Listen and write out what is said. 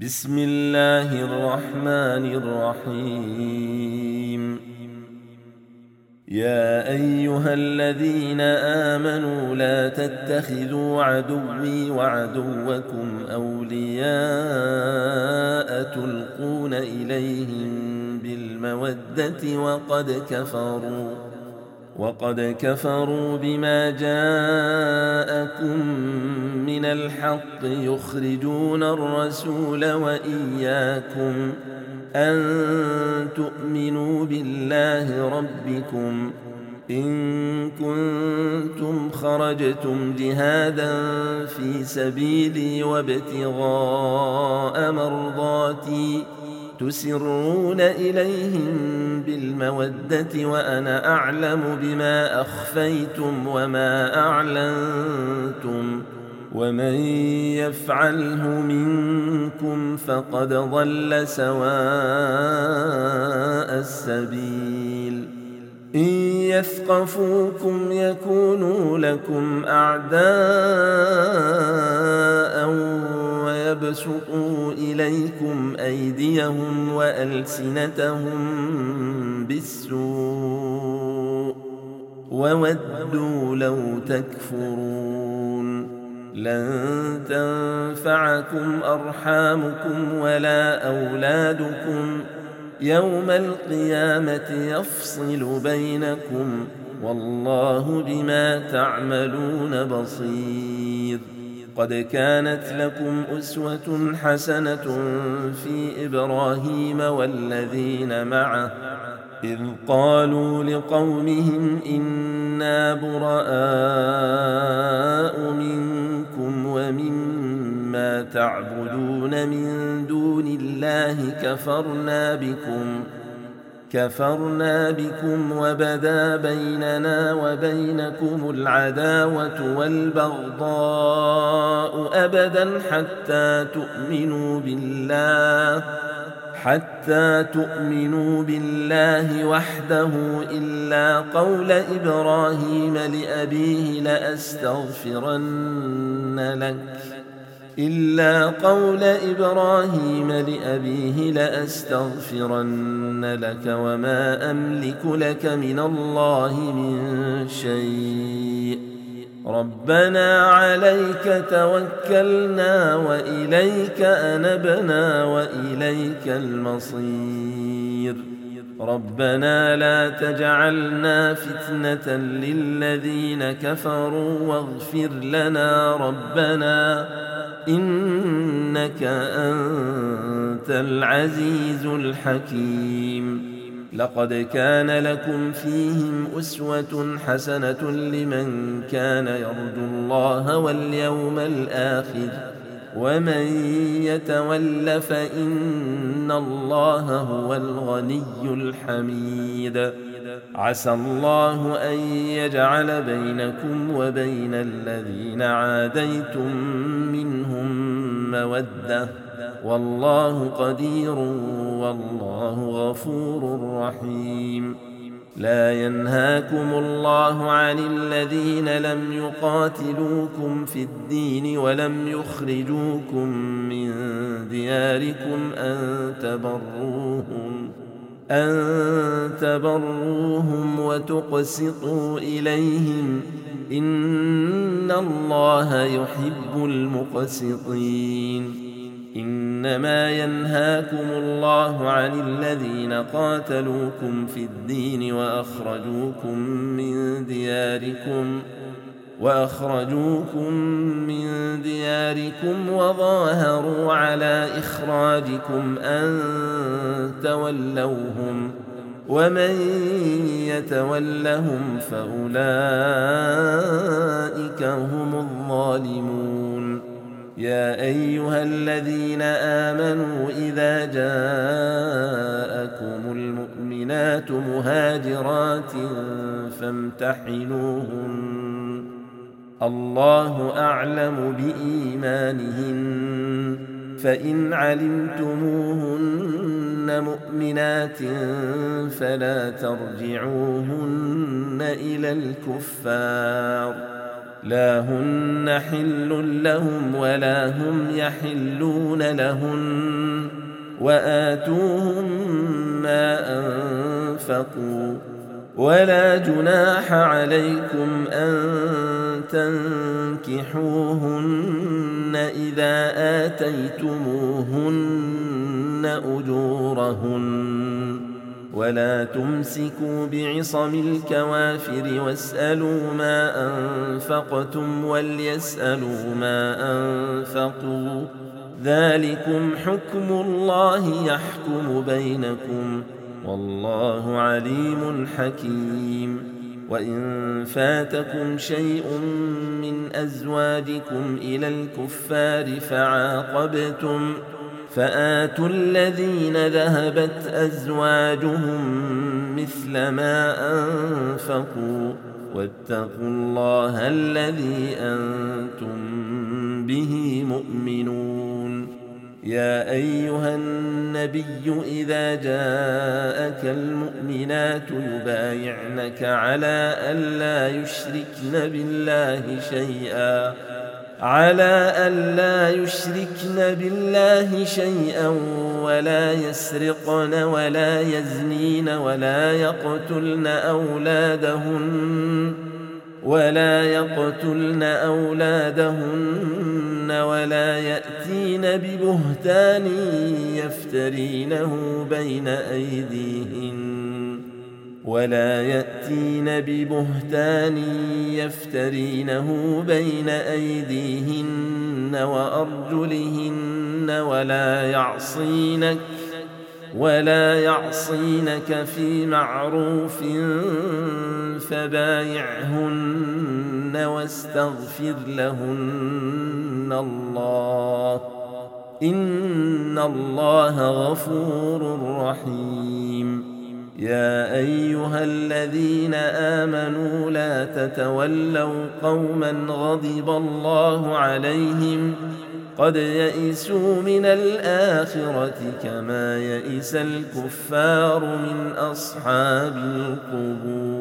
بسم الله الرحمن الرحيم. يا أيها الذين آمنوا لا تتخذوا عدوي وعدوكم أولياء تلقون إليهم بالمودة وقد كفروا بما جاءكم من الحق يخرجون الرسول وإياكم أن تؤمنوا بالله ربكم إن كنتم خرجتم جهادا في سبيلي وابتغاء مرضاتي تسرون إليهم بالمودة وأنا أعلم بما أخفيتم وما أعلنتم ومن يفعله منكم فقد ضل سواء السبيل. إن يثقفوكم يكونوا لكم أعداء ويبسطوا إليكم أيديهم وألسنتهم بالسوء وودوا لو تكفرون. لن تنفعكم أرحامكم ولا أولادكم يوم القيامة يفصل بينكم والله بما تعملون بصير. قد كانت لكم أسوة حسنة في إبراهيم والذين معه إذ قالوا لقومهم إنا براء منكم ومما تعبدون من دون الله كفرنا بكم وبدا بيننا وبينكم العداوة والبغضاء أبدا حتى تؤمنوا بالله وحده إلا قول إبراهيم لأبيه لأستغفرن لك وما أملك لك من الله من شيء. ربنا عليك توكلنا وإليك أنبنا وإليك المصير. ربنا لا تجعلنا فتنة للذين كفروا واغفر لنا ربنا إنك أنت العزيز الحكيم. لقد كان لكم فيهم أسوة حسنة لمن كان يرجو الله واليوم الآخر ومن يتول فإن الله هو الغني الحميد. عسى الله أن يجعل بينكم وبين الذين عاديتم منهم مودة والله قدير والله غفور رحيم. لا ينهاكم الله عن الذين لم يقاتلوكم في الدين ولم يخرجوكم من دياركم أن تبروهم وتقسطوا إليهم إن الله يحب المقسطين. إنما ينهاكم الله عن الذين قاتلوكم في الدين وأخرجوكم من دياركم وظاهروا على إخراجكم أن تولوهم ومن يتولهم فأولئك هم الظالمون. يا أيها الذين آمنوا إذا جاءكم المؤمنات مهاجرات فامتحنوهن الله أعلم بإيمانهن فإن علمتموهن مؤمنات فلا ترجعوهن إلى الكفار لا هن حل لهم ولا هم يحلون لهن وآتوهم ما أنفقوا ولا جناح عليكم أن تنكحوهن إذا آتيتموهن أجورهن ولا تمسكوا بعصم الكوافر واسألوا ما أنفقتم وليسألوا ما أنفقوا ذلكم حكم الله يحكم بينكم والله عليم حكيم وإن فاتكم شيء من أزواجكم إلى الكفار فعاقبتم فآتوا الذين ذهبت أزواجهم مثل ما أنفقوا واتقوا الله الذي أنتم به مؤمنون يا أيها النبي إذا جاءك المؤمنات يبايعنك على ألا يشركن بالله شيئا ولا يسرقن ولا يزنين ولا يقتلن أولادهن ولا يأتين ببهتان يفترينه بين أيديهن وأرجلهن ولا يعصينك في معروف فبايعهن واستغفر لهن الله إن الله غفور رحيم يا أيها الذين آمنوا لا تتولوا قوما غضب الله عليهم قد يئسوا من الآخرة كما يئس الكفار من أصحاب القبور